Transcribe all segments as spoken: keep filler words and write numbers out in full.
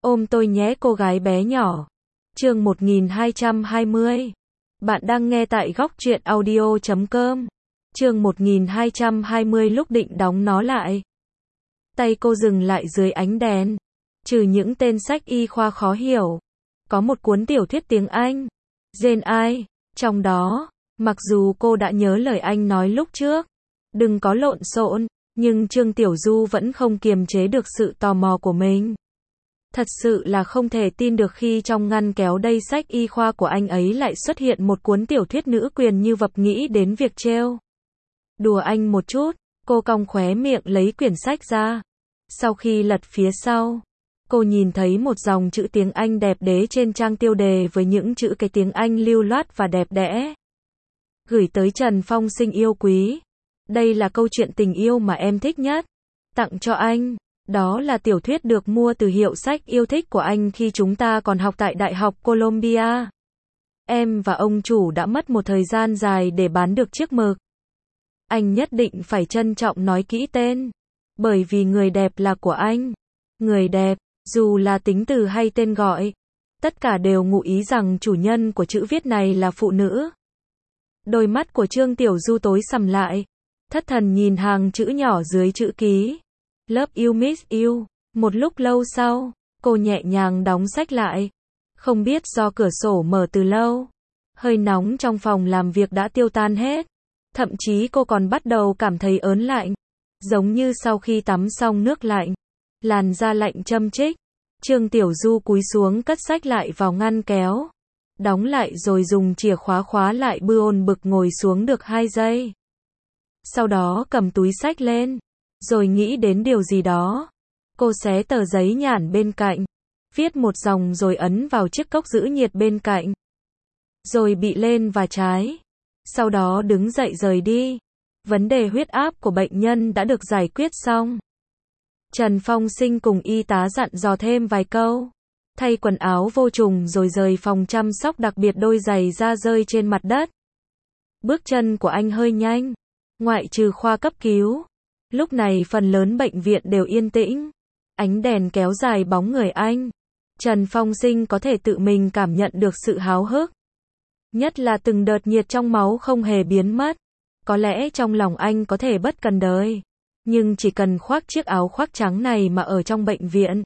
Ôm tôi nhé cô gái bé nhỏ. Chương một nghìn hai trăm hai mươi. Bạn đang nghe tại góc truyện audio chấm com. Chương một nghìn hai trăm hai mươi lúc định đóng nó lại. Tay cô dừng lại dưới ánh đèn. Trừ những tên sách y khoa khó hiểu, có một cuốn tiểu thuyết tiếng Anh, Jane Eyre, trong đó, mặc dù cô đã nhớ lời anh nói lúc trước, đừng có lộn xộn, nhưng Trương Tiểu Du vẫn không kiềm chế được sự tò mò của mình. Thật sự là không thể tin được khi trong ngăn kéo đầy sách y khoa của anh ấy lại xuất hiện một cuốn tiểu thuyết nữ quyền như vập, nghĩ đến việc trêu đùa anh một chút, cô cong khóe miệng lấy quyển sách ra. Sau khi lật phía sau, cô nhìn thấy một dòng chữ tiếng Anh đẹp đẽ trên trang tiêu đề với những chữ cái tiếng Anh lưu loát và đẹp đẽ. Gửi tới Trần Phong Sinh yêu quý. Đây là câu chuyện tình yêu mà em thích nhất. Tặng cho anh. Đó là tiểu thuyết được mua từ hiệu sách yêu thích của anh khi chúng ta còn học tại Đại học Columbia. Em và ông chủ đã mất một thời gian dài để bán được chiếc mực. Anh nhất định phải trân trọng nói kỹ tên. Bởi vì người đẹp là của anh. Người đẹp, dù là tính từ hay tên gọi, tất cả đều ngụ ý rằng chủ nhân của chữ viết này là phụ nữ. Đôi mắt của Trương Tiểu Du tối sầm lại. Thất thần nhìn hàng chữ nhỏ dưới chữ ký. Love you miss you. Một lúc lâu sau, cô nhẹ nhàng đóng sách lại. Không biết do cửa sổ mở từ lâu, hơi nóng trong phòng làm việc đã tiêu tan hết. Thậm chí cô còn bắt đầu cảm thấy ớn lạnh. Giống như sau khi tắm xong nước lạnh. Làn da lạnh châm chích. Trương Tiểu Du cúi xuống cất sách lại vào ngăn kéo. Đóng lại rồi dùng chìa khóa khóa lại, bư ôn bực ngồi xuống được hai giây. Sau đó cầm túi sách lên. Rồi nghĩ đến điều gì đó. Cô xé tờ giấy nhản bên cạnh. Viết một dòng rồi ấn vào chiếc cốc giữ nhiệt bên cạnh. Rồi bị lên và trái. Sau đó đứng dậy rời đi. Vấn đề huyết áp của bệnh nhân đã được giải quyết xong. Trần Phong Sinh cùng y tá dặn dò thêm vài câu. Thay quần áo vô trùng rồi rời phòng chăm sóc đặc biệt, đôi giày da rơi trên mặt đất. Bước chân của anh hơi nhanh. Ngoại trừ khoa cấp cứu. Lúc này phần lớn bệnh viện đều yên tĩnh. Ánh đèn kéo dài bóng người anh. Trần Phong Sinh có thể tự mình cảm nhận được sự háo hức. Nhất là từng đợt nhiệt trong máu không hề biến mất. Có lẽ trong lòng anh có thể bất cần đời. Nhưng chỉ cần khoác chiếc áo khoác trắng này mà ở trong bệnh viện.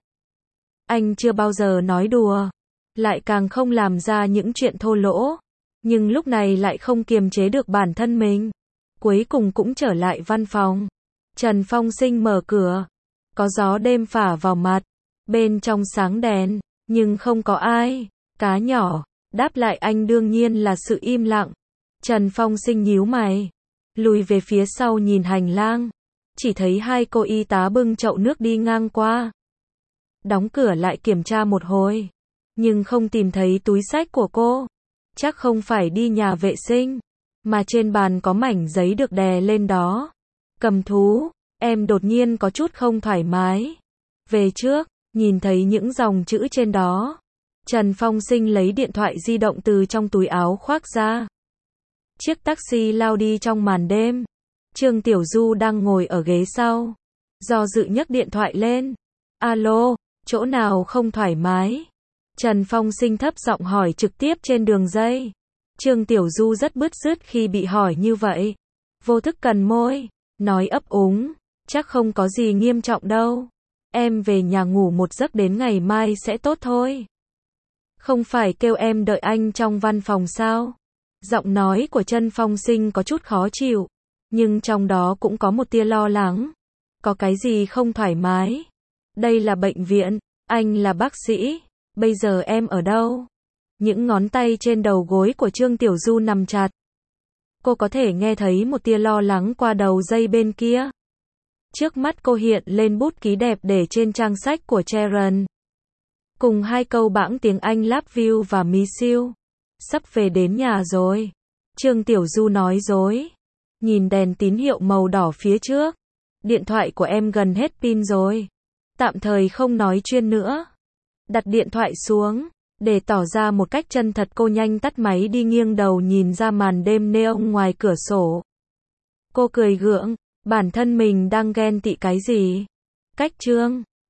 Anh chưa bao giờ nói đùa. Lại càng không làm ra những chuyện thô lỗ. Nhưng lúc này lại không kiềm chế được bản thân mình. Cuối cùng cũng trở lại văn phòng. Trần Phong Sinh mở cửa. Có gió đêm phả vào mặt. Bên trong sáng đèn. Nhưng không có ai. Cá nhỏ. Đáp lại anh đương nhiên là sự im lặng. Trần Phong Sinh nhíu mày. Lùi về phía sau nhìn hành lang. Chỉ thấy hai cô y tá bưng chậu nước đi ngang qua. Đóng cửa lại kiểm tra một hồi. Nhưng không tìm thấy túi xách của cô. Chắc không phải đi nhà vệ sinh. Mà trên bàn có mảnh giấy được đè lên đó. Cầm thú, em đột nhiên có chút không thoải mái. Về trước, nhìn thấy những dòng chữ trên đó. Trần Phong Sinh lấy điện thoại di động từ trong túi áo khoác ra. Chiếc taxi lao đi trong màn đêm. Trương Tiểu Du đang ngồi ở ghế sau. Do dự nhấc điện thoại lên. Alo, chỗ nào không thoải mái? Trần Phong Sinh thấp giọng hỏi trực tiếp trên đường dây. Trương Tiểu Du rất bứt rứt khi bị hỏi như vậy. Vô thức cần môi, nói ấp úng. Chắc không có gì nghiêm trọng đâu. Em về nhà ngủ một giấc đến ngày mai sẽ tốt thôi. Không phải kêu em đợi anh trong văn phòng sao? Giọng nói của Trần Phong Sinh có chút khó chịu. Nhưng trong đó cũng có một tia lo lắng. Có cái gì không thoải mái? Đây là bệnh viện, anh là bác sĩ. Bây giờ em ở đâu? Những ngón tay trên đầu gối của Trương Tiểu Du nằm chặt. Cô có thể nghe thấy một tia lo lắng qua đầu dây bên kia. Trước mắt cô hiện lên bút ký đẹp để trên trang sách của Sharon. Cùng hai câu bảng tiếng Anh love you và miss you. Sắp về đến nhà rồi. Trương Tiểu Du nói dối. Nhìn đèn tín hiệu màu đỏ phía trước. Điện thoại của em gần hết pin rồi. Tạm thời không nói chuyên nữa. Đặt điện thoại xuống. Để tỏ ra một cách chân thật, cô nhanh tắt máy đi, nghiêng đầu nhìn ra màn đêm neon ngoài cửa sổ. Cô cười gượng. Bản thân mình đang ghen tị cái gì? Cách Trương